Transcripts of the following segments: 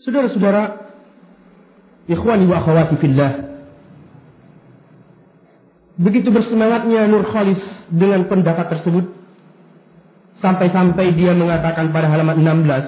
Saudara-saudara, ikhwani wa akhwati fillah, begitu bersemangatnya Nurcholish dengan pendapat tersebut, sampai-sampai dia mengatakan pada halaman 16,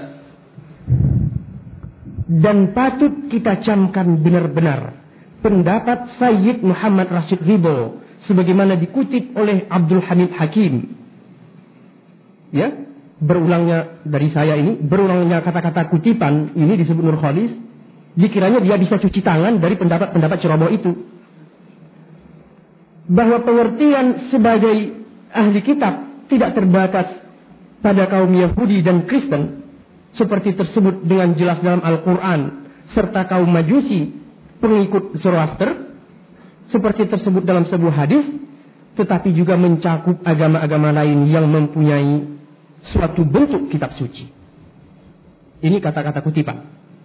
dan patut kita camkan benar-benar pendapat Sayyid Muhammad Rashid Ridho sebagaimana dikutip oleh Abdul Hamid Hakim. Ya, berulangnya dari saya ini, berulangnya kata-kata kutipan ini disebut Nurcholish, dikiranya dia bisa cuci tangan dari pendapat-pendapat ceroboh itu. Bahwa pengertian sebagai ahli kitab tidak terbatas pada kaum Yahudi dan Kristen seperti tersebut dengan jelas dalam Al-Quran, serta kaum Majusi pengikut Zoroaster seperti tersebut dalam sebuah hadis, tetapi juga mencakup agama-agama lain yang mempunyai suatu bentuk kitab suci. Ini kata-kata kutipan.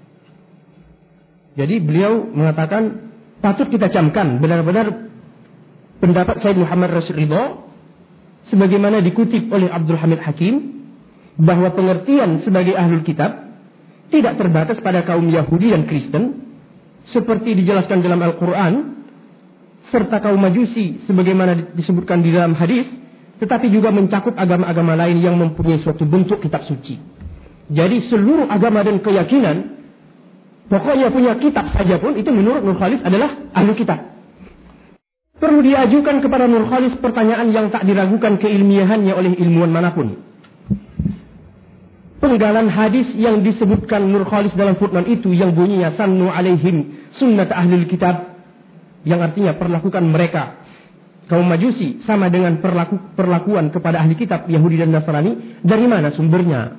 Jadi beliau mengatakan patut kita camkan benar-benar pendapat Sayyid Muhammad Rashid Ridho sebagaimana dikutip oleh Abdul Hamid Hakim, bahwa pengertian sebagai ahlul kitab tidak terbatas pada kaum Yahudi dan Kristen seperti dijelaskan dalam Al-Quran, serta kaum Majusi sebagaimana disebutkan di dalam hadis, tetapi juga mencakup agama-agama lain yang mempunyai suatu bentuk kitab suci. Jadi seluruh agama dan keyakinan, pokoknya punya kitab saja pun, itu menurut Nurcholish adalah ahlul kitab. Perlu diajukan kepada Nurcholish pertanyaan yang tak diragukan keilmiahannya oleh ilmuwan manapun. Penggalan hadis yang disebutkan Nurcholish dalam footnote itu yang bunyinya sannu alaihim sunnat ahlul kitab, yang artinya perlakukan mereka kaum Majusi sama dengan perlakuan kepada ahli kitab Yahudi dan Nasrani, dari mana sumbernya?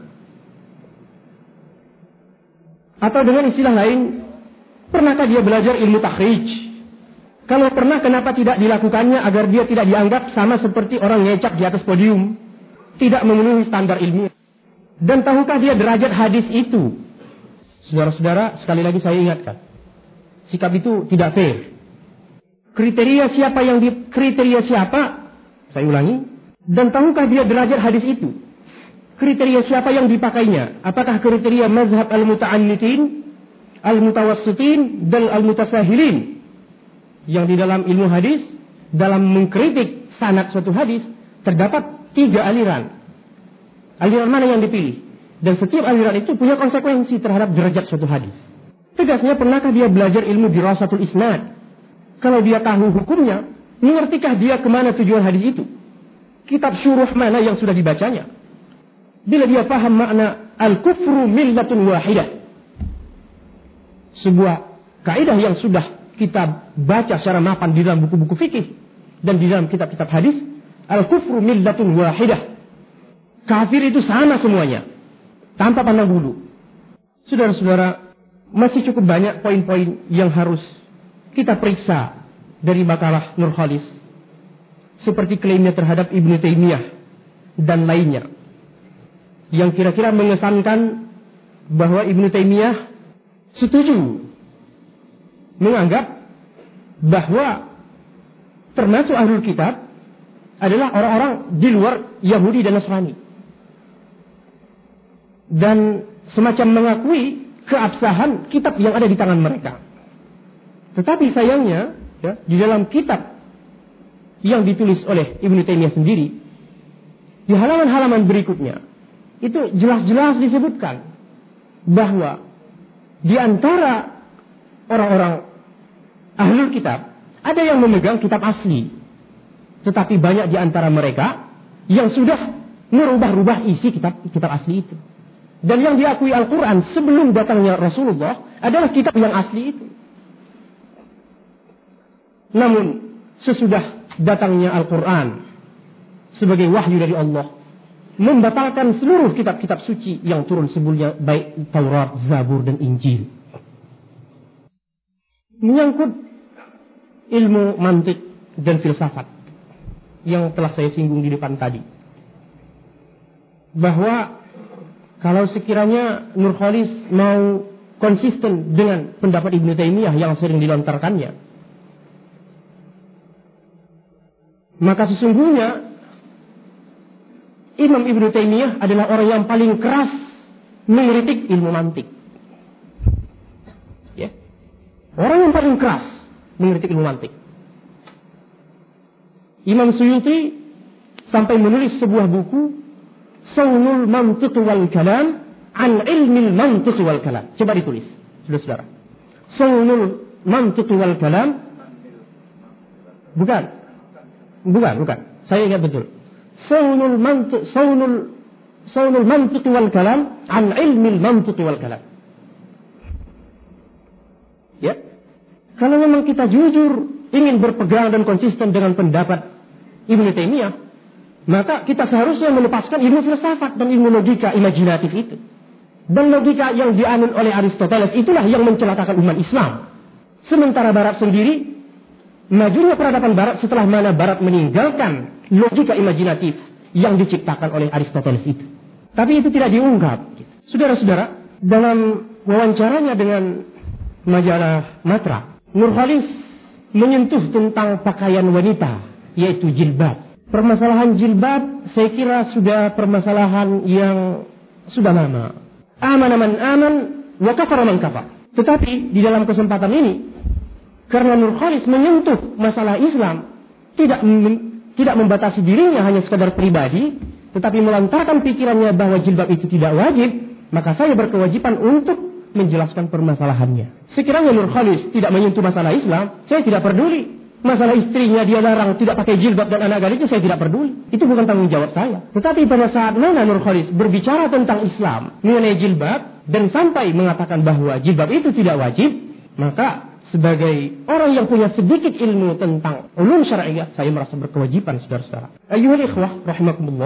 Atau dengan istilah lain, pernahkah dia belajar ilmu takhrij? Kalau pernah, kenapa tidak dilakukannya agar dia tidak dianggap sama seperti orang ngecak di atas podium, tidak memenuhi standar ilmiah? Dan tahukah dia derajat hadis itu? Saudara-saudara, sekali lagi saya ingatkan, sikap itu tidak fair. Kriteria siapa? Saya ulangi. Dan tahukah dia derajat hadis itu? Kriteria siapa yang dipakainya? Apakah kriteria mazhab al-muta'annitin, al-mutawassitin, dan al-mutasahilin? Yang di dalam ilmu hadis, dalam mengkritik sanad suatu hadis, terdapat 3 aliran. Aliran mana yang dipilih? Dan setiap aliran itu punya konsekuensi terhadap derajat suatu hadis. Tegasnya, pernahkah dia belajar ilmu dirasatul isnad? Kalau dia tahu hukumnya, mengertikah dia kemana tujuan hadis itu? Kitab syuruh mana yang sudah dibacanya? Bila dia paham makna al-kufru millatun wahidah, sebuah kaidah yang sudah kita baca secara mapan di dalam buku-buku fikih dan di dalam kitab-kitab hadis, al-kufru millatun wahidah, kafir itu sama semuanya, tanpa pandang bulu. Saudara-saudara, masih cukup banyak poin-poin yang harus kita periksa dari makalah Nurcholish, seperti klaimnya terhadap Ibnu Taimiyah dan lainnya, yang kira-kira mengesankan bahwa Ibnu Taimiyah setuju menganggap bahwa termasuk ahlul kitab adalah orang-orang di luar Yahudi dan Nasrani, dan semacam mengakui keabsahan kitab yang ada di tangan mereka. Tetapi sayangnya, ya, di dalam kitab yang ditulis oleh Ibnu Taimiyah sendiri, di halaman-halaman berikutnya, itu jelas-jelas disebutkan bahwa di antara orang-orang ahlul kitab ada yang memegang kitab asli, tetapi banyak di antara mereka yang sudah merubah-rubah isi kitab asli itu. Dan yang diakui Al-Quran sebelum datangnya Rasulullah adalah kitab yang asli itu. Namun sesudah datangnya Al-Quran sebagai wahyu dari Allah, membatalkan seluruh kitab-kitab suci yang turun sebelumnya, baik Taurat, Zabur, dan Injil. Menyangkut ilmu mantik dan filsafat yang telah saya singgung di depan tadi, bahwa kalau sekiranya Nurcholish mau konsisten dengan pendapat Ibnu Taimiyah yang sering dilontarkannya, maka sesungguhnya Imam Ibnu Taimiyah adalah orang yang paling keras mengkritik ilmu mantik. Ya. Orang yang paling keras mengkritik ilmu mantik. Imam Suyuti sampai menulis sebuah buku Saunul Mantiq wal Kalam an Ilmil Mantiq wal Kalam. Coba ditulis, saudara-saudara. Saunul Mantiq wal Kalam. Bukan. Saya ingat betul. Saunul Mantiq wal Kalam an Ilmil Mantiq wal Kalam. Ya. Kalau memang kita jujur ingin berpegang dan konsisten dengan pendapat Ibnu Taimiyah, maka kita seharusnya melepaskan ilmu filsafat dan ilmu logika imajinatif itu. Dan logika yang dianut oleh Aristoteles itulah yang mencelakakan umat Islam. Sementara Barat sendiri, majunya peradaban Barat setelah mana Barat meninggalkan logika imajinatif yang diciptakan oleh Aristoteles itu. Tapi itu tidak diungkap. Saudara-saudara, dalam wawancaranya dengan majalah Matra, Nurkhalis menyentuh tentang pakaian wanita, yaitu jilbab. Permasalahan jilbab saya kira sudah permasalahan yang sudah lama. Amana man aman wa kafara man kafar. Tetapi di dalam kesempatan ini, karena Nurkhalis menyentuh masalah Islam, tidak membatasi dirinya hanya sekadar pribadi, tetapi melontarkan pikirannya bahwa jilbab itu tidak wajib, maka saya berkewajiban untuk menjelaskan permasalahannya. Sekiranya Nurkhalis tidak menyentuh masalah Islam, saya tidak peduli. Masalah istrinya dia larang tidak pakai jilbab dan anak gadisnya, saya tidak peduli. Itu bukan tanggung jawab saya. Tetapi pada saat mana Nurkhalis berbicara tentang Islam mengenai jilbab dan sampai mengatakan bahwa jilbab itu tidak wajib, maka sebagai orang yang punya sedikit ilmu tentang ulum syar'iyyah, saya merasa berkewajiban, saudara-saudara. Ayyuhal ikhwah rahimakumullah,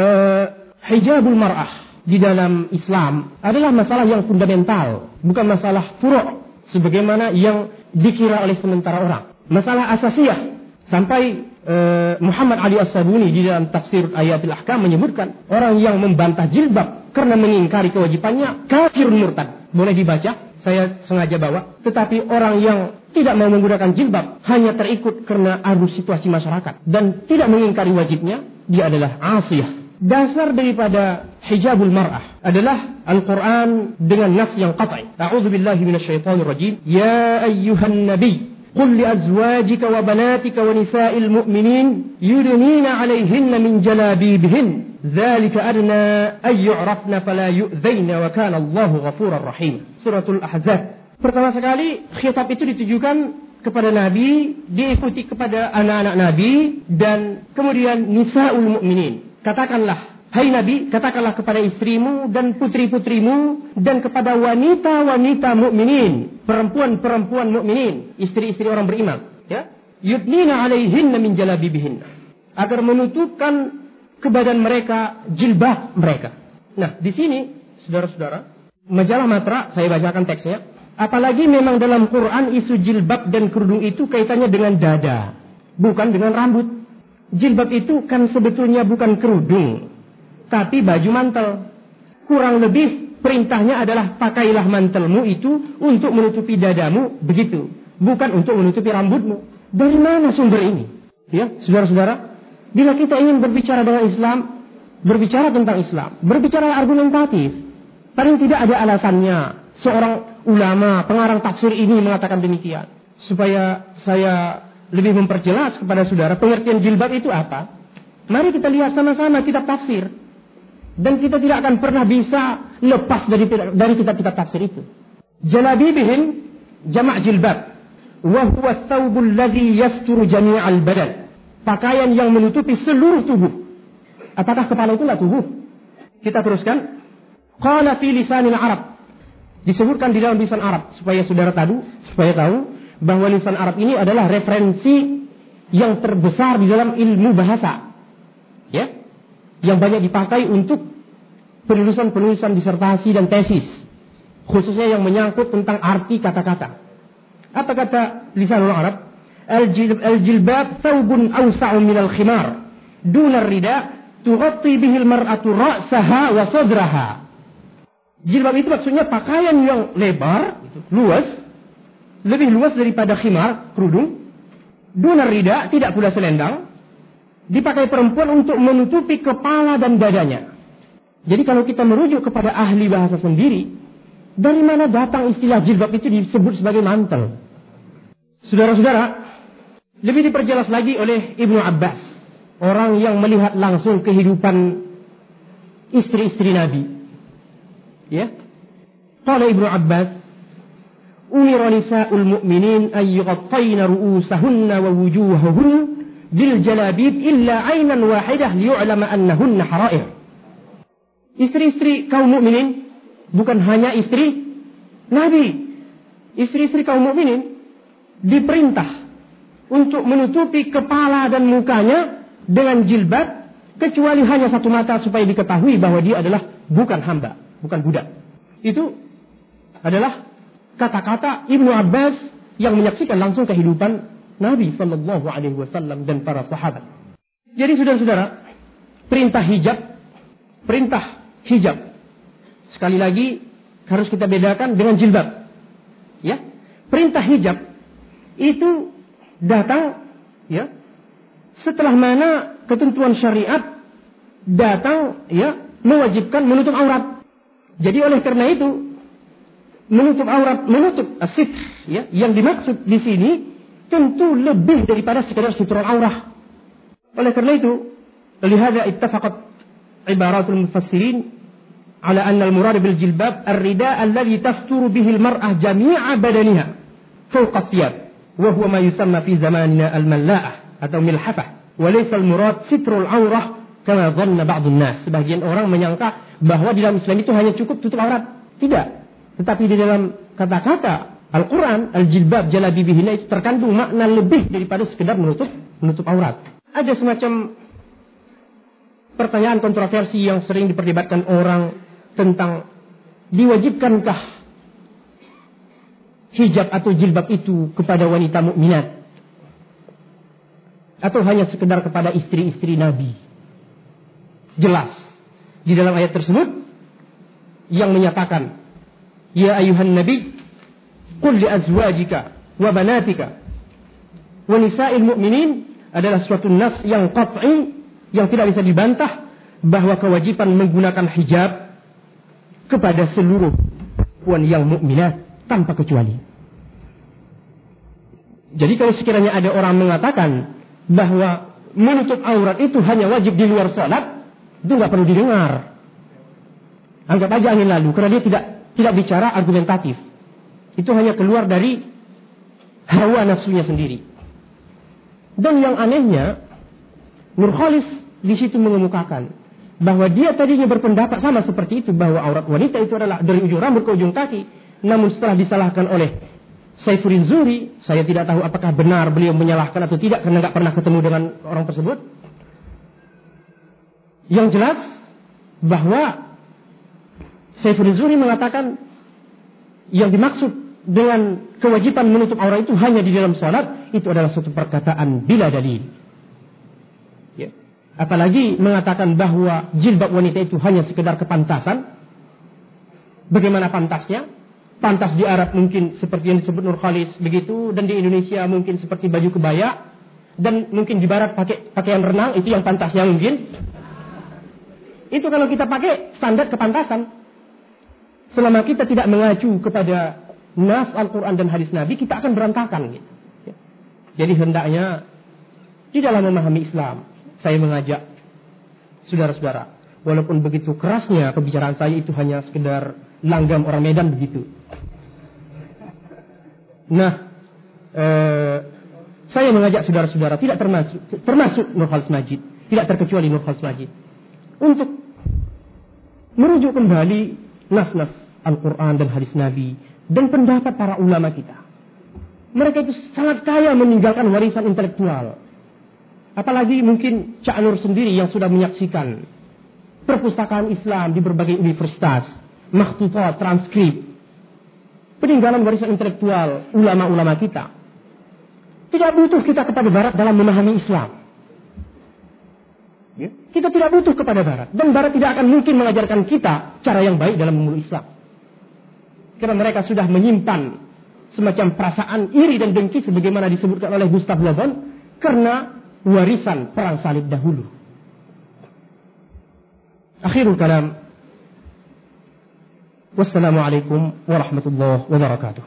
hijabul mar'ah di dalam Islam adalah masalah yang fundamental, bukan masalah furu' sebagaimana yang dikira oleh sementara orang. Masalah asasiyah. Sampai Muhammad Ali As-Sabuni di dalam tafsir Ayatul Ahkam menyebutkan orang yang membantah jilbab karena mengingkari kewajibannya kafir murtad. Boleh dibaca, saya sengaja bawa. Tetapi orang yang tidak mau menggunakan jilbab hanya terikut karena arus situasi masyarakat dan tidak mengingkari wajibnya, dia adalah asiyah. Dasar daripada hijabul mar'ah adalah Al-Quran dengan nas yang qat'i. A'udzubillahi minasyaitonir rajim. Ya ayyuhan nabiy قل لأزواجك وبناتك ونساء المؤمنين يدنين عليهن من جلابيبهن ذلك أدنى أن يعرفن فلا يؤذين وكان الله غفورا رحيم. Suratul Ahzab. Pertama sekali khitab itu ditujukan kepada Nabi, diikuti kepada anak-anak Nabi dan kemudian nisa'ul mu'minin. Katakanlah, hai Nabi, katakanlah kepada istrimu dan putri-putrimu dan kepada wanita-wanita mukminin, perempuan-perempuan mukminin, istri-istri orang beriman, ya. Yudnina 'alaihinna min jalabibihinna, agar menutupkan ke badan mereka jilbab mereka. Nah, di sini saudara-saudara, majalah Matra, saya bacakan teksnya. Apalagi memang dalam Quran isu jilbab dan kerudung itu kaitannya dengan dada, bukan dengan rambut. Jilbab itu kan sebetulnya bukan kerudung, tapi baju mantel. Kurang lebih perintahnya adalah pakailah mantelmu itu untuk menutupi dadamu, begitu. Bukan untuk menutupi rambutmu. Dari mana sumber ini? Ya, saudara-saudara, bila kita ingin berbicara dengan Islam, berbicara tentang Islam, berbicara argumentatif, paling tidak ada alasannya. Seorang ulama, pengarang tafsir ini mengatakan demikian. Supaya saya lebih memperjelas kepada saudara pengertian jilbab itu apa. Mari kita lihat sama-sama kitab tafsir. Dan kita tidak akan pernah bisa lepas dari kitab-kitab tafsir itu. Jalabibihim jamak jilbab. Wa huwa thawbul ladzi yasturu jami'al badan. Pakaian yang menutupi seluruh tubuh. Apakah kepala itulah tubuh? Kita teruskan. Qala fi lisanil Arab. Disebutkan di dalam lisan Arab supaya saudara tahu bahwa lisan Arab ini adalah referensi yang terbesar di dalam ilmu bahasa. Ya? Yang banyak dipakai untuk penulisan disertasi dan tesis, khususnya yang menyangkut tentang arti kata-kata. Apa kata lisanul Arab? Al-jilbab thawbun awsa'u minal khimar duna rida tughatti bihil mar'atu ra'saha wa sadraha. Jilbab itu maksudnya pakaian yang lebar, luas, lebih luas daripada khimar, kerudung. Duna rida, tidak pula selendang, dipakai perempuan untuk menutupi kepala dan dadanya. Jadi kalau kita merujuk kepada ahli bahasa sendiri, Dari mana datang istilah jilbab itu disebut sebagai mantel? Saudara-saudara, lebih diperjelas lagi oleh Ibnu Abbas, orang yang melihat langsung kehidupan istri-istri Nabi. Ya. Qala Ibnu Abbas, umira nisa'ul mu'minin an yughattayna ru'usahunna wa wujuhahunna bil jalabib illa 'ainan wahidah liyu'lama annahunna hara'ir. Istri-istri kaum mukminin bukan hanya istri Nabi. Istri-istri kaum mukminin diperintah untuk menutupi kepala dan mukanya dengan jilbab, kecuali hanya satu mata supaya diketahui bahwa dia adalah bukan hamba, bukan budak. Itu adalah kata-kata Ibnu Abbas yang menyaksikan langsung kehidupan Nabi sallallahu alaihi wasallam dan para sahabat. Jadi saudara-saudara, perintah hijab sekali lagi harus kita bedakan dengan jilbab. Ya. Perintah hijab itu datang ya setelah mana ketentuan syariat datang ya mewajibkan menutup aurat. Jadi oleh karena itu menutup aurat, menutup as-sitr ya, yang dimaksud di sini tentu lebih daripada sekedar sitrul aurah. Oleh karena itu, lihada ittafaqat ibaratul mufassirin ala anna al-murad bil jilbab ar-rida alladhi tasturu bihi al-mar'ah jami'a badaniha fawqa thiyab wa huwa ma yusamma fi zamanina al-malla'ah atau milhafah wa laysa al-murad sitrul aurah kama dhanna ba'd an-nas. Sebagian orang menyangka bahwa di dalam Islam itu hanya cukup tutup aurat. Tidak. Tetapi di dalam kata-kata Al-Quran, al-jilbab jalabibihina itu terkandung makna lebih daripada sekedar menutup aurat. Ada semacam pertanyaan kontroversi yang sering diperdebatkan orang tentang diwajibkankah hijab atau jilbab itu kepada wanita mukminat atau hanya sekedar kepada istri-istri Nabi. Jelas di dalam ayat tersebut yang menyatakan, ya ayuhan nabi qul li azwajika wa banatika wa nisa'il mu'minin, adalah suatu nas yang qat'i yang tidak bisa dibantah bahwa kewajiban menggunakan hijab kepada seluruh perempuan yang mukminat tanpa kecuali. Jadi kalau sekiranya ada orang mengatakan bahwa menutup aurat itu hanya wajib di luar salat, itu nggak perlu didengar. Anggap aja angin lalu, karena dia tidak bicara argumentatif. Itu hanya keluar dari hawa nafsunya sendiri. Dan yang anehnya, Nurkhalis di situ mengemukakan bahwa dia tadinya berpendapat sama seperti itu, bahwa aurat wanita itu adalah dari ujung rambut ke ujung kaki. Namun setelah disalahkan oleh Saifuddin Zuhri, saya tidak tahu apakah benar beliau menyalahkan atau tidak karena nggak pernah ketemu dengan orang tersebut. Yang jelas bahwa Saifuddin Zuhri mengatakan yang dimaksud dengan kewajiban menutup aurat itu hanya di dalam salat, itu adalah suatu perkataan bila dalil. Ya. Apalagi mengatakan bahwa jilbab wanita itu hanya sekedar kepantasan. Bagaimana pantasnya? Pantas di Arab mungkin seperti yang disebut Nurkhalis begitu, dan di Indonesia mungkin seperti baju kebaya, dan mungkin di barat pakai pakaian renang, itu yang pantasnya mungkin. Itu kalau kita pakai standar kepantasan. Selama kita tidak mengacu kepada nas Al-Quran dan hadis Nabi, kita akan berantakan. Gitu. Jadi hendaknya di dalam memahami Islam, saya mengajak saudara-saudara, walaupun begitu kerasnya pembicaraan saya itu hanya sekedar langgam orang Medan begitu. Nah, saya mengajak saudara-saudara, tidak termasuk Nurkhalis Majid, tidak terkecuali Nurkhalis Majid, untuk merujuk kembali nas-nas Al-Quran dan hadis Nabi dan pendapat para ulama kita. Mereka itu sangat kaya meninggalkan warisan intelektual. Apalagi mungkin Cak Nur sendiri yang sudah menyaksikan perpustakaan Islam di berbagai universitas, makhtutat, transkrip, peninggalan warisan intelektual ulama-ulama kita. Tidak butuh kita kepada barat dalam memahami Islam. Kita tidak butuh kepada barat, dan barat tidak akan mungkin mengajarkan kita cara yang baik dalam memeluk Islam. Karena mereka sudah menyimpan semacam perasaan iri dan dengki sebagaimana disebutkan oleh Gustav Le Bon karena warisan perang salib dahulu. Akhirul kalam, Wassalamualaikum warahmatullahi wabarakatuh.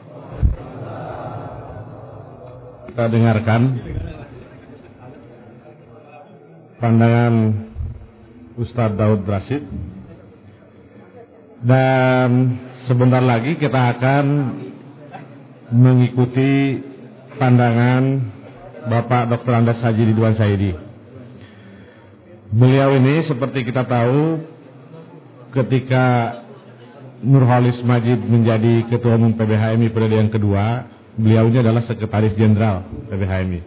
Kita dengarkan pandangan Ustadz Daud Rashid, dan sebentar lagi kita akan mengikuti pandangan Bapak Dr. Andes Haji Ridwan Saidi. Beliau ini seperti kita tahu, ketika Nurholis Majid menjadi Ketua Umum PBHMI periode yang kedua, beliau ini adalah Sekretaris Jenderal PBHMI.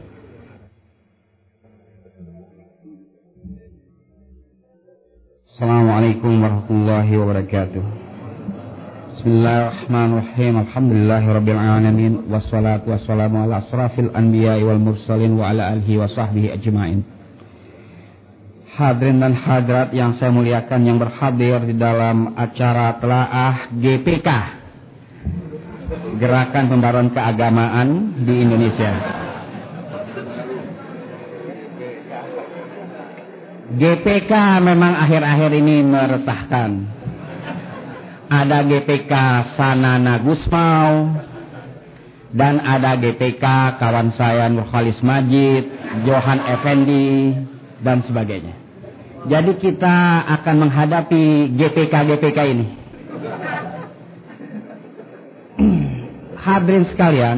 Assalamualaikum warahmatullahi wabarakatuh. Bismillahirrahmanirrahim. Alhamdulillahirabbil alamin, wassalatu wassalamu ala asrafil anbiya'i wal mursalin wa ala alihi wa sahbihi ajmain. Hadirin dan hadirat yang saya muliakan, yang berhadir di dalam acara telaah GPK, Gerakan Pembaruan Keagamaan di Indonesia. GPK memang akhir-akhir ini meresahkan. Ada GPK Sanana Gusmau, dan ada GPK kawan saya Nurholis Majid, Johan Effendi, dan sebagainya. Jadi kita akan menghadapi GPK ini. Hadirin sekalian,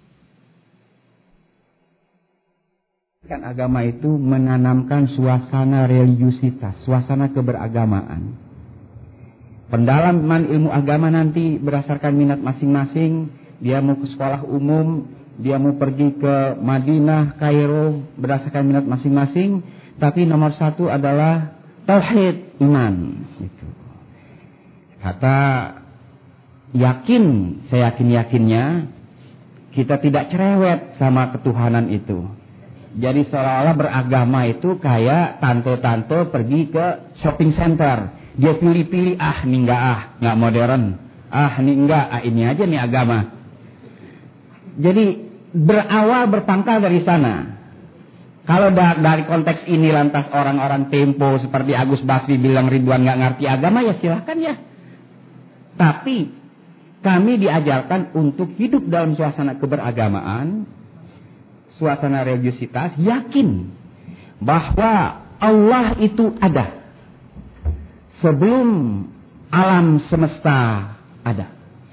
kan agama itu menanamkan suasana religiusitas, suasana keberagamaan. Pendalaman ilmu agama nanti berdasarkan minat masing-masing. Dia mau ke sekolah umum, dia mau pergi ke Madinah, Kairo, berdasarkan minat masing-masing. Tapi nomor satu adalah tauhid iman. Kata yakin, saya yakinnya kita tidak cerewet sama ketuhanan itu. Jadi seolah-olah beragama itu kayak tante-tante pergi ke shopping center. Dia pilih-pilih, ini enggak modern. Ini enggak, ini aja nih agama. Jadi berawal berpangkal dari sana. Kalau dari konteks ini lantas orang-orang Tempo seperti Agus Basri bilang Ridwan nggak ngerti agama, ya silahkan ya. Tapi kami diajarkan untuk hidup dalam suasana keberagamaan, suasana religiusitas, yakin bahwa Allah itu ada sebelum alam semesta ada.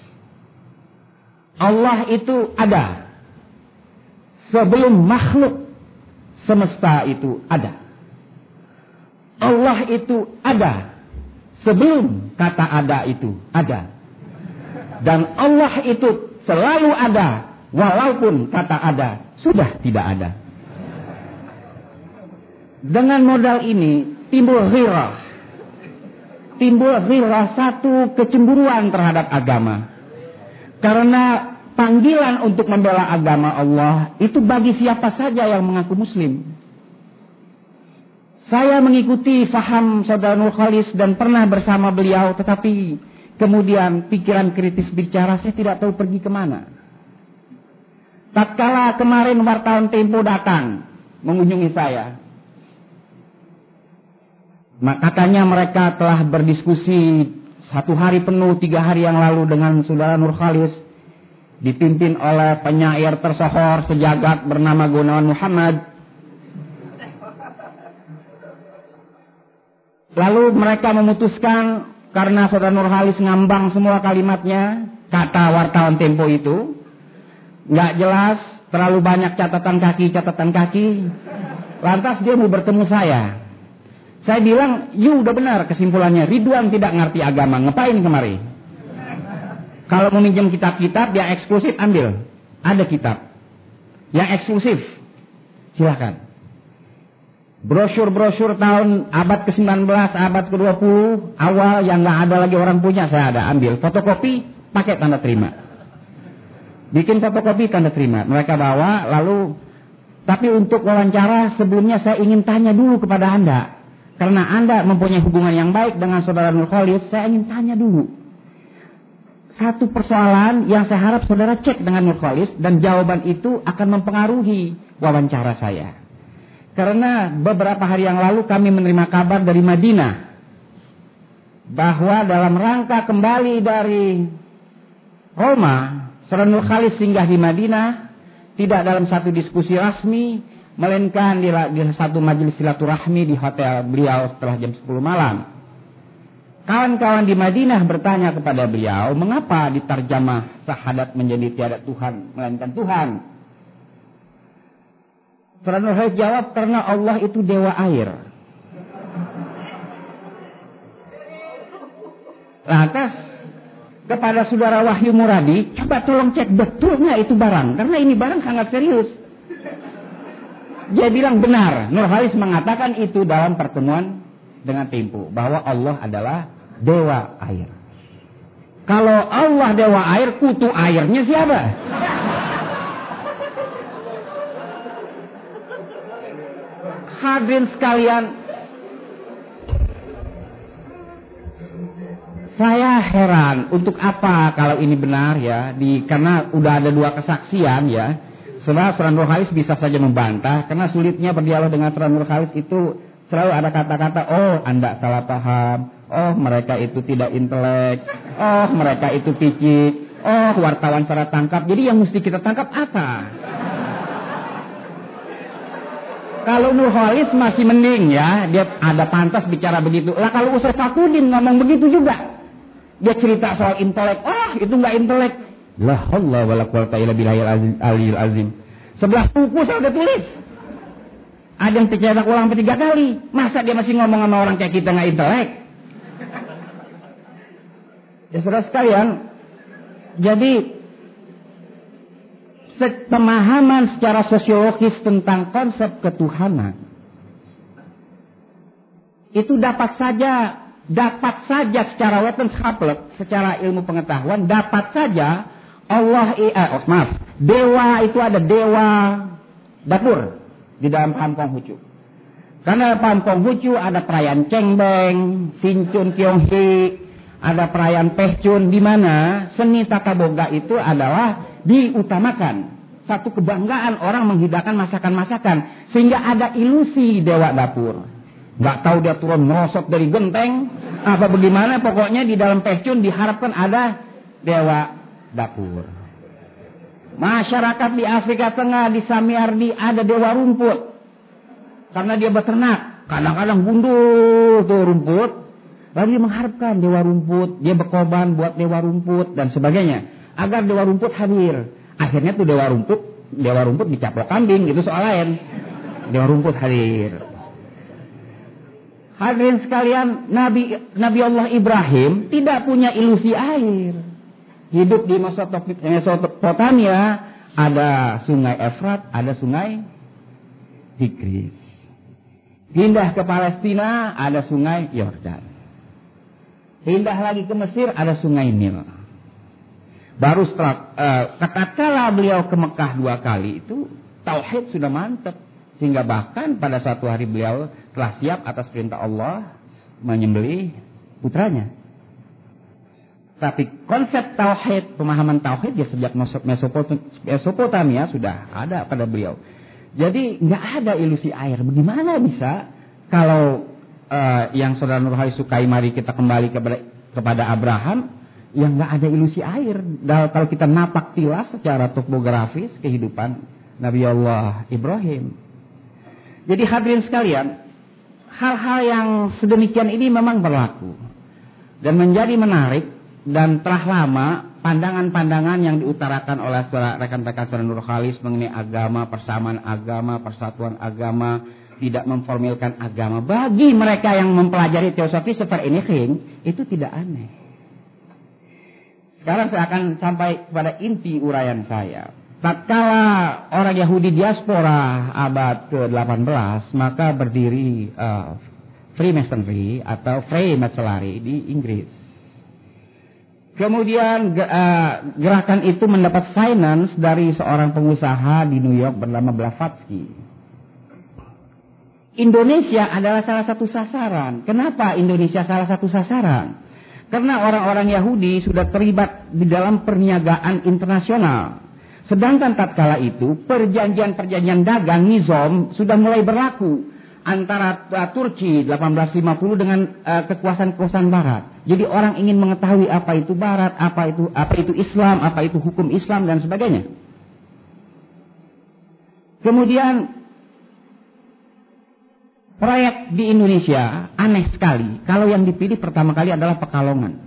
Allah itu ada sebelum makhluk semesta itu ada. Allah itu ada sebelum kata ada itu ada. Dan Allah itu selalu ada walaupun kata ada sudah tidak ada. Dengan modal ini timbul ghirah, satu kecemburuan terhadap agama. Karena panggilan untuk membela agama Allah itu bagi siapa saja yang mengaku muslim. Saya mengikuti faham Saudara Nurholis dan pernah bersama beliau, tetapi kemudian pikiran kritis bicara saya tidak tahu pergi kemana. Tatkala kemarin wartawan Tempo datang mengunjungi saya, katanya mereka telah berdiskusi 1 hari penuh 3 hari yang lalu dengan Saudara Nurholis, dipimpin oleh penyair tersohor sejagat bernama Gunawan Muhammad. Lalu mereka memutuskan, karena Saudara Nurholis ngambang semua kalimatnya, kata wartawan Tempo itu nggak jelas, terlalu banyak catatan kaki. Lantas dia mau bertemu saya. Saya bilang, udah benar kesimpulannya, Ridwan tidak ngerti agama, ngapain kemari? Kalau mau minjem kitab-kitab yang eksklusif ambil. Ada kitab yang eksklusif, silakan. Brosur-brosur tahun abad ke-19, abad ke-20 awal yang nggak ada lagi orang punya, saya ada, ambil. Fotokopi, pakai tanda terima. Bikin fotokopi tanda terima. Mereka bawa, lalu. Tapi untuk wawancara sebelumnya saya ingin tanya dulu kepada Anda, karena Anda mempunyai hubungan yang baik dengan Saudara Nurholis. Saya ingin tanya dulu satu persoalan yang saya harap saudara cek dengan Nurholis, dan jawaban itu akan mempengaruhi wawancara saya. Karena beberapa hari yang lalu kami menerima kabar dari Madinah bahwa dalam rangka kembali dari Roma, Saudara Nur Khalis singgah di Madinah, tidak dalam satu diskusi rasmi, melainkan di satu majelis silaturahmi di hotel beliau setelah jam 10 malam. Kawan-kawan di Madinah bertanya kepada beliau, mengapa diterjemah syahadat menjadi tiada Tuhan, melainkan Tuhan? Saudara Nur Khalis jawab, karena Allah itu dewa air. Lantas kepada saudara Wahyu Muradi, coba tolong cek betulnya itu barang, karena ini barang sangat serius. Dia bilang benar, Nur Khalis mengatakan itu dalam pertemuan dengan Tempo, bahwa Allah adalah dewa air. Kalau Allah dewa air, kutu airnya siapa? Hadirin sekalian, saya heran untuk apa kalau ini benar ya, karena udah ada 2 kesaksian ya. Saudara Nur Khalis bisa saja membantah, karena sulitnya berdialog dengan Saudara Nur Khalis itu selalu ada kata-kata, oh Anda salah paham, oh mereka itu tidak intelek, oh mereka itu picik, oh wartawan salah tangkap. Jadi yang mesti kita tangkap apa? Kalau Nur Khalis masih mending ya, dia ada pantas bicara begitu. Lah kalau Ustaz Fakudin ngomong begitu juga, dia cerita soal intelek, itu nggak intelek. La haula wala quwata illa billahil aliyil azim. 11 buku saya udah tulis. Ada yang tercetak ulang 3 kali. Masa dia masih ngomong sama orang kayak kita nggak intelek? Ya saudara sekalian, jadi pemahaman secara sosiologis tentang konsep ketuhanan itu dapat saja secara wetenschappelijk, secara ilmu pengetahuan dapat saja dewa itu ada dewa dapur di dalam paham Konghucu. Karena paham Konghucu ada perayaan Cengbeng, Sincun Tionghi, ada perayaan Pehcun, di mana seni tata boga itu adalah diutamakan. Satu kebanggaan orang menghidangkan masakan-masakan, sehingga ada ilusi dewa dapur. Nggak tahu dia turun merosot dari genteng apa bagaimana, pokoknya di dalam Pehcun diharapkan ada dewa dapur. Masyarakat di Afrika Tengah, di Samiardi ada dewa rumput, karena dia beternak, kadang-kadang gundul tuh rumput, lalu dia mengharapkan dewa rumput, dia berkorban buat dewa rumput dan sebagainya agar dewa rumput hadir. Akhirnya tuh dewa rumput dicaplok kambing, itu soal lain. Dewa rumput hadir. Hadirin sekalian, Nabi Allah Ibrahim tidak punya ilusi air. Hidup di Mesopotamia, ada sungai Efrat, ada sungai Tigris. Pindah ke Palestina, ada sungai Yordan. Pindah lagi ke Mesir, ada sungai Nil. Baru setelah tatkala beliau ke Mekah 2 kali itu tauhid sudah mantap, sehingga bahkan pada suatu hari beliau telah siap atas perintah Allah menyembelih putranya. Tapi konsep tauhid, pemahaman tauhid ya sejak Mesopotamia sudah ada pada beliau. Jadi nggak ada ilusi air. Bagaimana bisa kalau yang saudara Nur Khalis sukai, mari kita kembali kepada Abraham, yang nggak ada ilusi air. Dan kalau kita napak tilas secara topografis kehidupan Nabi Allah Ibrahim. Jadi hadirin sekalian, hal-hal yang sedemikian ini memang berlaku dan menjadi menarik. Dan telah lama pandangan-pandangan yang diutarakan oleh rekan-rekan saudara Nur Khalis mengenai agama, persamaan agama, persatuan agama, tidak memformilkan agama, bagi mereka yang mempelajari teosofi seperti ini itu tidak aneh. Sekarang saya akan sampai kepada inti uraian saya. Tatkala orang Yahudi diaspora abad ke-18, maka berdiri Freemasonry atau Freemasonry di Inggris. Kemudian gerakan itu mendapat finance dari seorang pengusaha di New York bernama Blavatsky. Indonesia adalah salah satu sasaran. Kenapa Indonesia salah satu sasaran? Karena orang-orang Yahudi sudah terlibat di dalam perniagaan internasional. Sedangkan tatkala itu perjanjian-perjanjian dagang nizam sudah mulai berlaku. antara Turki 1850 dengan kekuasaan-kekuasaan Barat. Jadi orang ingin mengetahui apa itu Barat, apa itu Islam, apa itu hukum Islam dan sebagainya. Kemudian proyek di Indonesia aneh sekali. Kalau yang dipilih pertama kali adalah Pekalongan.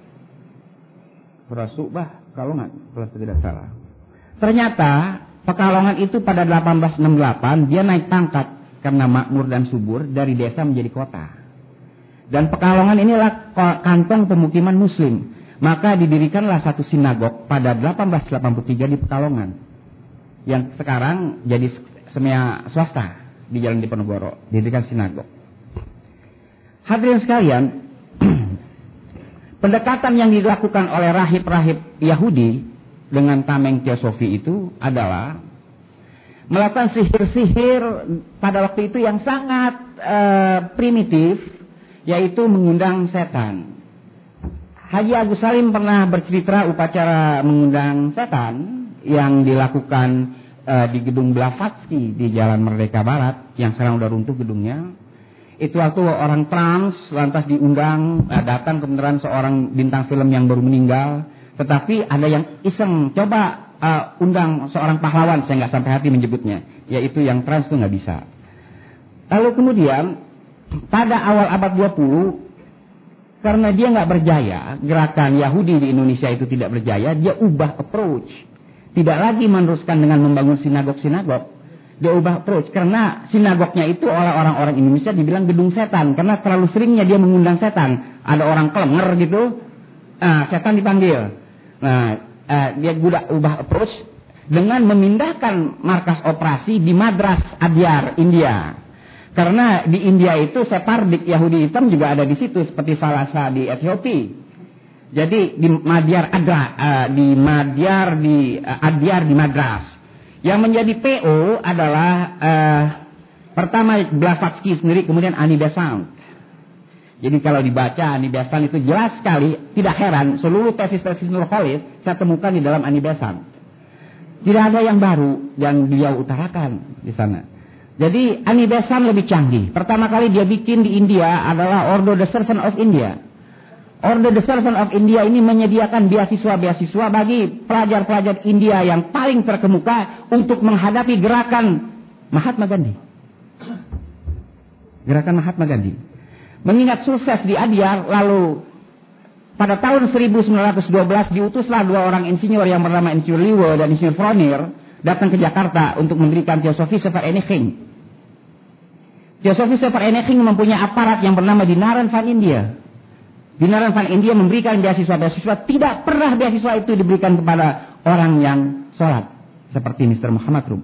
Pekalongan, kalau tidak salah. Ternyata Pekalongan itu pada 1868 dia naik pangkat karena makmur dan subur dari desa menjadi kota. Dan Pekalongan inilah kantong pemukiman Muslim. Maka didirikanlah satu sinagog pada 1883 di Pekalongan, yang sekarang jadi semia swasta di Jalan Diponegoro. Didirikan sinagog. Hadirin sekalian, pendekatan yang dilakukan oleh rahib-rahib Yahudi dengan tameng teosofi itu adalah melakukan sihir-sihir pada waktu itu yang sangat primitif, yaitu mengundang setan. Haji Agus Salim pernah bercerita upacara mengundang setan yang dilakukan di gedung Blavatsky di Jalan Merdeka Barat, yang sekarang udah runtuh gedungnya. Itu waktu orang trans lantas diundang, datang kebenaran seorang bintang film yang baru meninggal, tetapi ada yang iseng coba undang seorang pahlawan, saya nggak sampai hati menyebutnya, yaitu yang trans itu nggak bisa. Lalu kemudian pada awal abad 20, karena dia nggak berjaya, gerakan Yahudi di Indonesia itu tidak berjaya, dia ubah approach. Tidak lagi meneruskan dengan membangun sinagog-sinagog, dia ubah approach, karena sinagognya itu oleh orang-orang Indonesia dibilang gedung setan, karena terlalu seringnya dia mengundang setan. Ada orang kelenger gitu, setan dipanggil. Nah, dia ubah approach dengan memindahkan markas operasi di Madras, Adyar, India. Karena di India itu Sephardic Yahudi hitam juga ada di situ, seperti Falasa di Ethiopia. Jadi di Adyar di Madras. Yang menjadi PO adalah pertama Blavatsky sendiri, kemudian Annie Besant. Jadi kalau dibaca Annie Besant itu jelas sekali, tidak heran seluruh tesis-tesis Nurholis saya temukan di dalam Annie Besant. Tidak ada yang baru yang beliau utarakan di sana. Jadi Annie Besant lebih canggih. Pertama kali dia bikin di India adalah Ordo the Servant of India. Ordo the Servant of India ini menyediakan beasiswa-beasiswa bagi pelajar-pelajar India yang paling terkemuka untuk menghadapi gerakan Mahatma Gandhi. Gerakan Mahatma Gandhi. Mengingat sukses di Adyar, lalu pada tahun 1912 diutuslah dua orang insinyur yang bernama Insinyur Liwe dan Insinyur Fronir datang ke Jakarta untuk mendirikan Theosophische Vereniging. Theosophische Vereniging mempunyai aparat yang bernama Dinaran van India. Dinaran van India memberikan beasiswa-beasiswa, tidak pernah beasiswa itu diberikan kepada orang yang sholat seperti Mr. Muhammad Rum.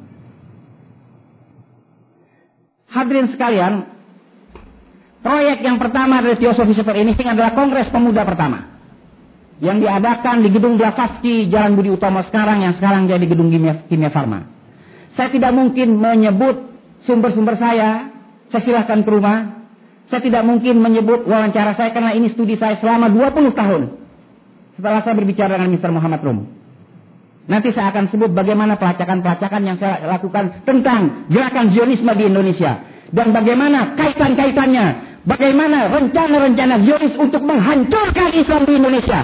Hadirin sekalian, proyek yang pertama dari Theosophische Vereniging adalah Kongres Pemuda pertama yang diadakan di gedung Blavatsky, Jalan Budi Utomo sekarang, yang sekarang jadi gedung Kimia Farma. Saya tidak mungkin menyebut sumber-sumber saya silahkan ke rumah. Saya tidak mungkin menyebut wawancara saya karena ini studi saya selama 20 tahun setelah saya berbicara dengan Mr. Muhammad Rum. Nanti saya akan sebut bagaimana pelacakan-pelacakan yang saya lakukan tentang gerakan Zionisme di Indonesia dan bagaimana kaitan-kaitannya, bagaimana rencana-rencana Zionis untuk menghancurkan Islam di Indonesia.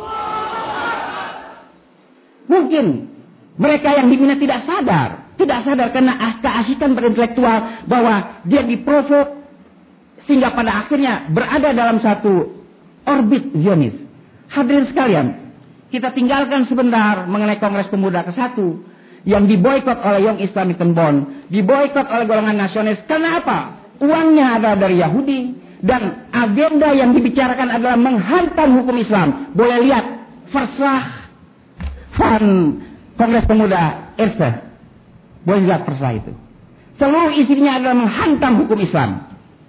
Mungkin mereka yang diminat tidak sadar karena keasikan berintelektual bahwa dia diprovok sehingga pada akhirnya berada dalam satu orbit Zionis. Hadirin sekalian, kita tinggalkan sebentar mengenai Kongres Pemuda ke-1 yang diboikot oleh Young Islamic Bond, diboikot oleh golongan nasionalis. Kenapa? Uangnya adalah dari Yahudi dan agenda yang dibicarakan adalah menghantam hukum Islam. Boleh lihat verslag van Kongres Pemuda Eerste. Boleh lihat verslag itu. Seluruh isinya adalah menghantam hukum Islam.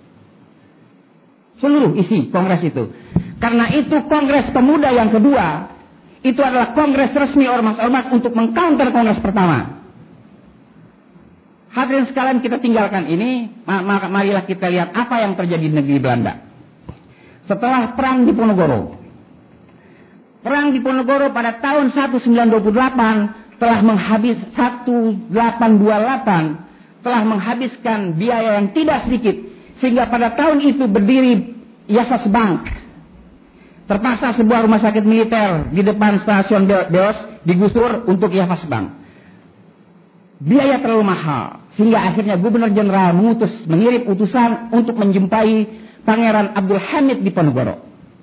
Seluruh isi kongres itu. Karena itu Kongres Pemuda yang kedua itu adalah kongres resmi ormas-ormas untuk mengcounter kongres pertama. Hadirin sekalian, kita tinggalkan ini, marilah kita lihat apa yang terjadi di negeri Belanda. Setelah perang Diponegoro. Perang Diponegoro pada tahun 1928 telah menghabis 1828 telah menghabiskan biaya yang tidak sedikit, sehingga pada tahun itu berdiri Yafas Bank. Terpaksa sebuah rumah sakit militer di depan stasiun Beos digusur untuk Yafas Bank. Biaya terlalu mahal, sehingga akhirnya Gubernur Jenderal mengirim utusan untuk menjumpai Pangeran Abdul Hamid Diponegoro.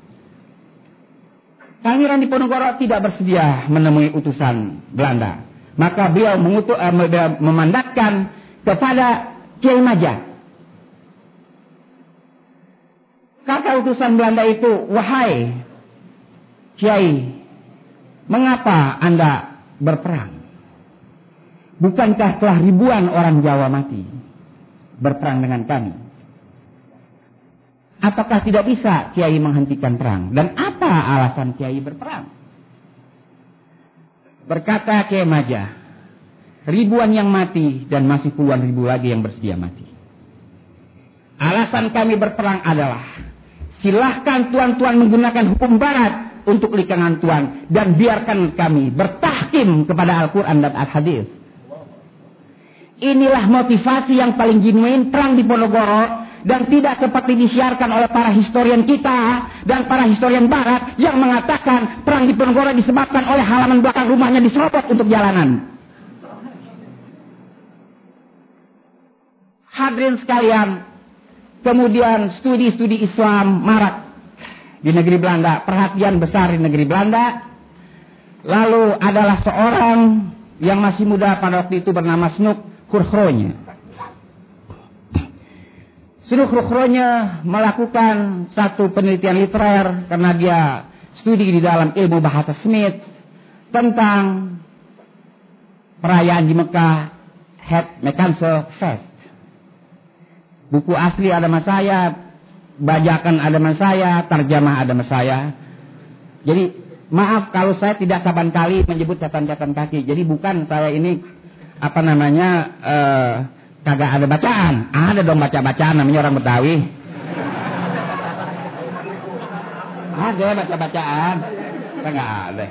Pangeran Diponegoro tidak bersedia menemui utusan Belanda. Maka beliau memandatkan kepada Kiai Majah. Kata utusan Belanda itu, "Wahai Kiai, mengapa Anda berperang? Bukankah telah ribuan orang Jawa mati berperang dengan kami? Apakah tidak bisa Kiai menghentikan perang? Dan apa alasan Kiai berperang?" Berkata Kiai Majah, "Ribuan yang mati dan masih puluhan ribu lagi yang bersedia mati. Alasan kami berperang adalah, silahkan tuan-tuan menggunakan hukum barat untuk likangan tuan, dan biarkan kami bertahkim kepada Al-Quran dan Al-Hadis." Inilah motivasi yang paling genuine perang Diponegoro, dan tidak seperti disiarkan oleh para historian kita dan para historian barat yang mengatakan perang Diponegoro disebabkan oleh halaman belakang rumahnya diserobot untuk jalanan. Hadirin sekalian, kemudian studi-studi Islam marak di negeri Belanda, perhatian besar di negeri Belanda. Lalu adalah seorang yang masih muda pada waktu itu bernama Snoek Hurgrogne. Snoek Hurgrogne melakukan satu penelitian literer karena dia studi di dalam ilmu bahasa Smith tentang perayaan di Mekah, Het Mekkanse Fest. Buku asli ada sama saya, bajakan ada sama saya, terjemah ada sama saya. Jadi maaf kalau saya tidak saban kali menyebut catatan-catatan kaki. Jadi bukan saya ini kagak ada bacaan. Ada dong baca-bacaan, namanya orang Betawi. Ada baca-bacaan. Enggak ada.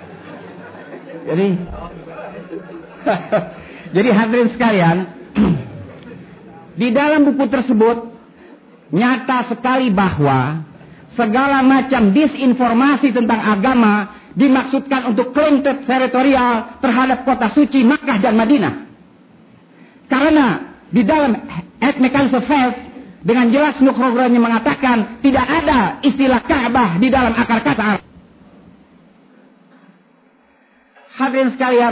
Jadi hadirin sekalian, di dalam buku tersebut nyata sekali bahwa segala macam disinformasi tentang agama dimaksudkan untuk klaim teritorial terhadap kota suci Makkah dan Madinah. Karena di dalam Het Mekkanse Fest dengan jelas Snoek Hurgrogne mengatakan tidak ada istilah Ka'bah di dalam akar kata Arab. Hadirin sekalian,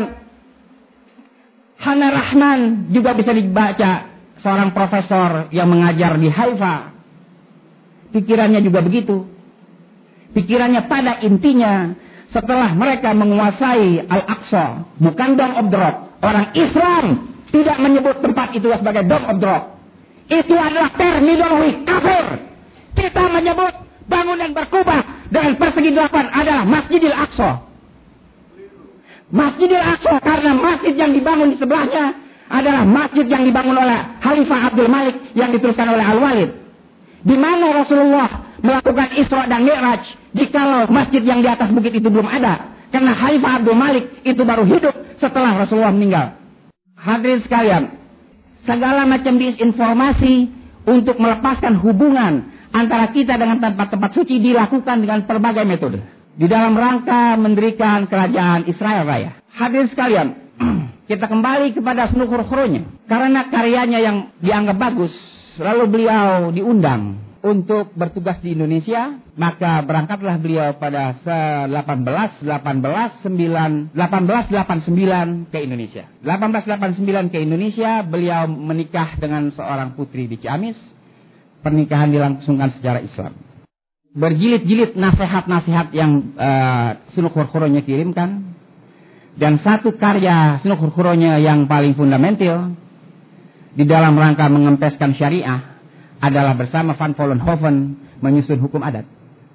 Hana Rahman juga bisa dibaca, seorang profesor yang mengajar di Haifa. Pikirannya juga begitu. Pikirannya pada intinya, setelah mereka menguasai Al-Aqsa, bukan Dome of the Rock, orang Islam tidak menyebut tempat itu sebagai Dome of the Rock. Itu adalah terminologi kafir. Kita menyebut bangunan berkubah dengan persegi 8 adalah Masjidil Aqsa. Masjidil Aqsa karena masjid yang dibangun di sebelahnya adalah masjid yang dibangun oleh Khalifah Abdul Malik yang diteruskan oleh Al-Walid. Di mana Rasulullah melakukan Isra dan Mi'raj jikalau masjid yang di atas bukit itu belum ada. Karena Khalifah Abdul Malik itu baru hidup setelah Rasulullah meninggal. Hadirin sekalian, segala macam disinformasi untuk melepaskan hubungan antara kita dengan tempat-tempat suci dilakukan dengan berbagai metode di dalam rangka mendirikan kerajaan Israel Raya. Hadirin sekalian, kita kembali kepada Snoek Hurgrogne karena karyanya yang dianggap bagus, lalu beliau diundang untuk bertugas di Indonesia, maka berangkatlah beliau pada 1889 ke Indonesia. 1889 ke Indonesia, beliau menikah dengan seorang putri di Ciamis. Pernikahan dilangsungkan secara Islam. Berjilid-jilid nasihat-nasihat yang Snoek Hurgrogne kirimkan, dan satu karya Snoek Hurgrogne yang paling fundamental di dalam rangka mengempeskan syariah adalah bersama Van Vollenhoven menyusun hukum adat.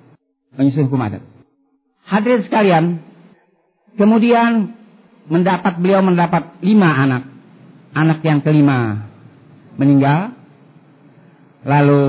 Hadirin sekalian, kemudian beliau mendapat 5 anak. Anak yang kelima meninggal. Lalu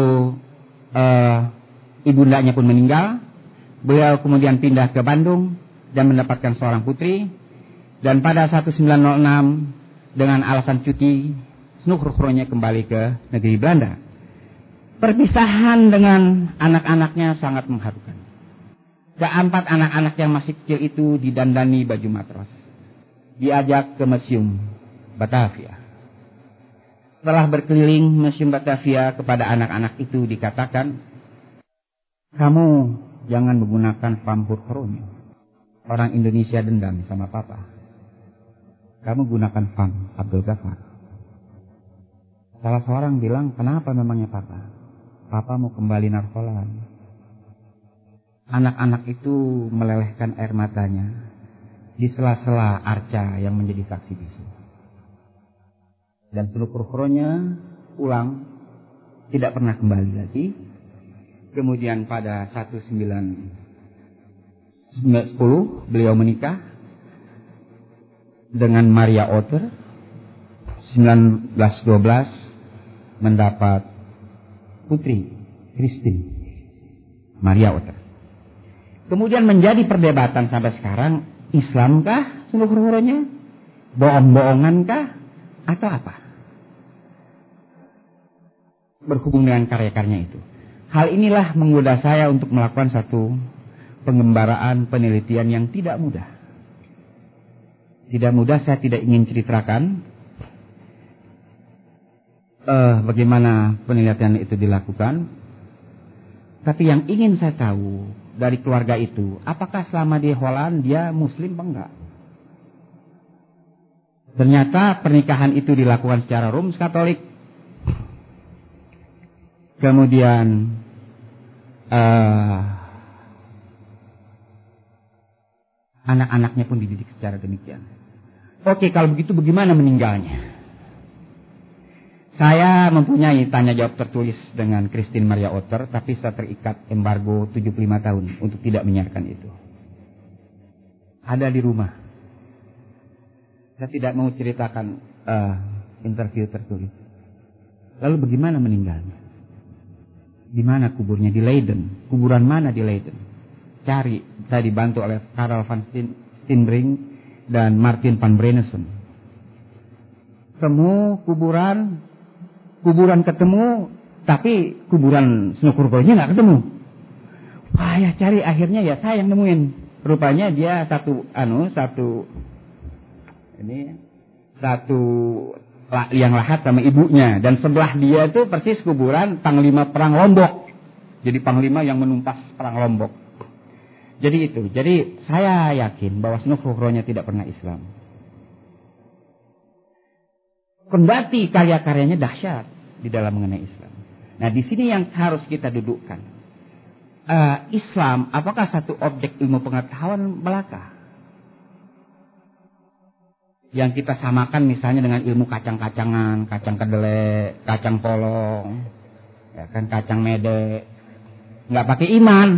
ibundanya pun meninggal. Beliau kemudian pindah ke Bandung dan mendapatkan seorang putri. Dan pada 1906 dengan alasan cuti Nugroho-nya kembali ke negeri Belanda. Perpisahan dengan anak-anaknya sangat mengharukan. Keempat anak-anak yang masih kecil itu didandani baju matros. Diajak ke Museum Batavia. Setelah berkeliling Museum Batavia, kepada anak-anak itu dikatakan, kamu jangan menggunakan pampur kronya. Orang Indonesia dendam sama papa. Kamu gunakan pam Abdul Ghaffar. Salah seorang bilang, kenapa memangnya papa? Papa mau kembali Narkolan. Anak-anak itu melelehkan air matanya di sela-sela arca yang menjadi saksi bisu. Dan seluruh kronya pulang, tidak pernah kembali lagi. Kemudian pada 1910 beliau menikah dengan Maria Otter. 1912 mendapat putri Christine Maria Otter. Kemudian menjadi perdebatan sampai sekarang, Islamkah seluruh-seluruhnya? Bohong-bohongankah? Atau apa? Berhubung dengan karya-karyanya itu. Hal inilah menggoda saya untuk melakukan satu pengembaraan penelitian yang tidak mudah. Tidak mudah, saya tidak ingin ceritakan bagaimana penelitian itu dilakukan. Tapi yang ingin saya tahu dari keluarga itu, apakah selama di Holland dia Muslim apa enggak? Ternyata pernikahan itu dilakukan secara Roms Katolik. Kemudian anak-anaknya pun dididik secara demikian. Oke, kalau begitu bagaimana meninggalnya? Saya mempunyai tanya jawab tertulis dengan Christine Maria Otter, tapi saya terikat embargo 75 tahun untuk tidak menyiarkan itu. Ada di rumah. Saya tidak mau ceritakan interview tertulis. Lalu bagaimana meninggalnya? Di mana kuburnya? Di Leiden. Kuburan mana di Leiden? Cari. Saya dibantu oleh Karel van Steenbrink dan Martin van Breneson. Kuburan ketemu, tapi kuburan Snukurboynya nggak ketemu. Wah, ya cari, akhirnya ya saya yang nemuin. Rupanya dia satu liang lahat sama ibunya, dan sebelah dia itu persis kuburan Panglima Perang Lombok. Jadi Panglima yang menumpas Perang Lombok. Jadi itu. Jadi saya yakin bahwa Nugroho-nya tidak pernah Islam. Kendati karya-karyanya dahsyat di dalam mengenai Islam. Nah, di sini yang harus kita dudukkan. Islam apakah satu objek ilmu pengetahuan belaka? Yang kita samakan misalnya dengan ilmu kacang-kacangan, kacang kedelai, kacang polong, ya kan, kacang mede. Nggak pakai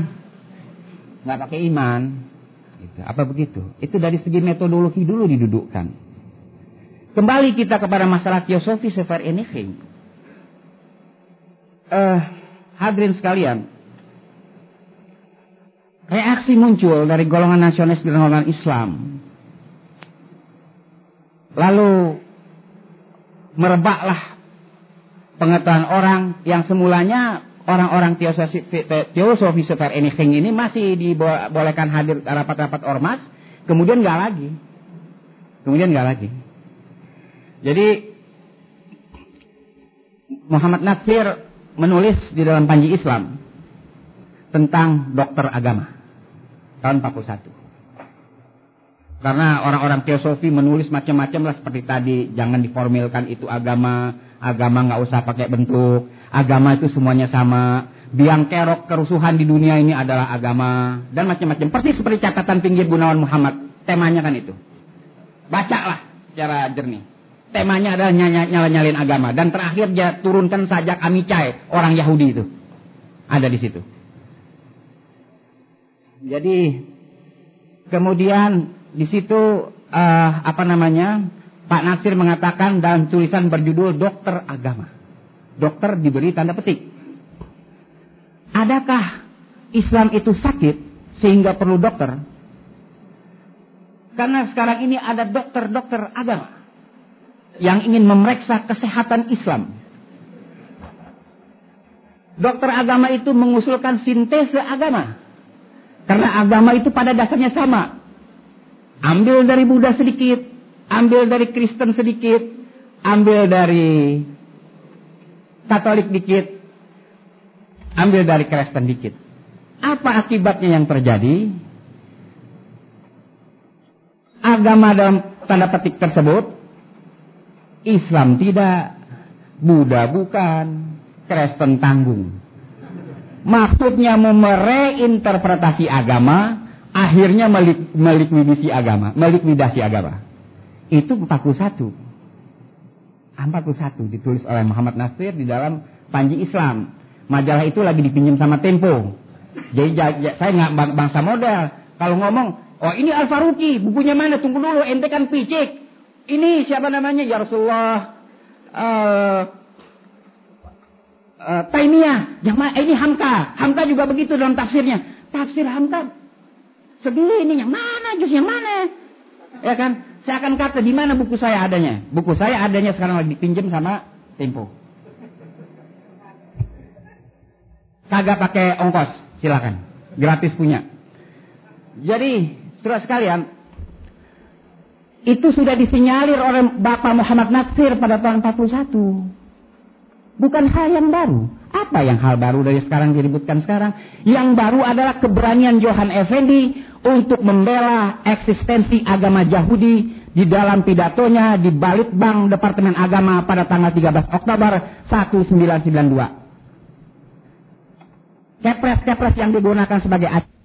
iman. Gitu. Apa begitu? Itu dari segi metodologi dulu didudukkan. Kembali kita kepada masalah teosofi Severeniging. Hadirin sekalian, reaksi muncul dari golongan nasionalis dan golongan Islam. Lalu merebaklah pengetahuan orang yang semulanya orang-orang teosofi Severeniging ini masih dibolehkan hadir rapat-rapat ormas, kemudian nggak lagi. Jadi Muhammad Natsir menulis di dalam Panji Islam tentang dokter agama tahun 41. Karena orang-orang teosofi menulis macam-macam lah, seperti tadi, jangan diformilkan itu agama nggak usah pakai bentuk, agama itu semuanya sama, biang kerok kerusuhan di dunia ini adalah agama, dan macam-macam. Persis seperti catatan pinggir Gunawan Muhammad, temanya kan itu. Bacalah secara jernih. Temanya adalah nyala-nyalin agama, dan terakhir dia turunkan sajak Amichai, orang Yahudi itu. Ada di situ. Jadi kemudian di situ Pak Natsir mengatakan dalam tulisan berjudul Dokter Agama. Dokter diberi tanda petik. Adakah Islam itu sakit sehingga perlu dokter? Karena sekarang ini ada dokter-dokter agama. yang ingin memeriksa kesehatan Islam. Dokter agama itu mengusulkan sintese agama. Karena agama itu pada dasarnya sama. Ambil dari Buddha sedikit, ambil dari Kristen sedikit, ambil dari Katolik dikit, ambil dari Kristen dikit. Apa akibatnya yang terjadi? Agama dalam tanda petik tersebut, Islam tidak, Buddha bukan, Kristen tanggung. Maksudnya mereinterpretasi agama, akhirnya melikuidasi agama. Itu 41 ditulis oleh Muhammad Nasir di dalam Panji Islam. Majalah itu lagi dipinjam sama Tempo. Jadi saya nggak bangsa model. Kalau ngomong, oh ini Al-Faruqi, bukunya mana? Tunggu dulu, ente kan picik. Ini siapa namanya? Ya Rasulullah. Taimiyah. Ini Hamka. Hamka juga begitu dalam tafsirnya. Tafsir Hamka segini, yang mana juz yang mana? Ya kan? Saya akan kata di mana buku saya adanya. Buku saya adanya sekarang lagi dipinjam sama Tempo. Kagak pakai ongkos, silakan. Gratis punya. Jadi, saudara sekalian, itu sudah disinyalir oleh Bapak Muhammad Nasir pada tahun 41. Bukan hal yang baru. Apa yang hal baru dari sekarang diributkan sekarang? Yang baru adalah keberanian Johan Effendi untuk membela eksistensi agama Yahudi di dalam pidatonya di Balitbang Departemen Agama pada tanggal 13 Oktober 1992. Kepres-kepres yang digunakan sebagai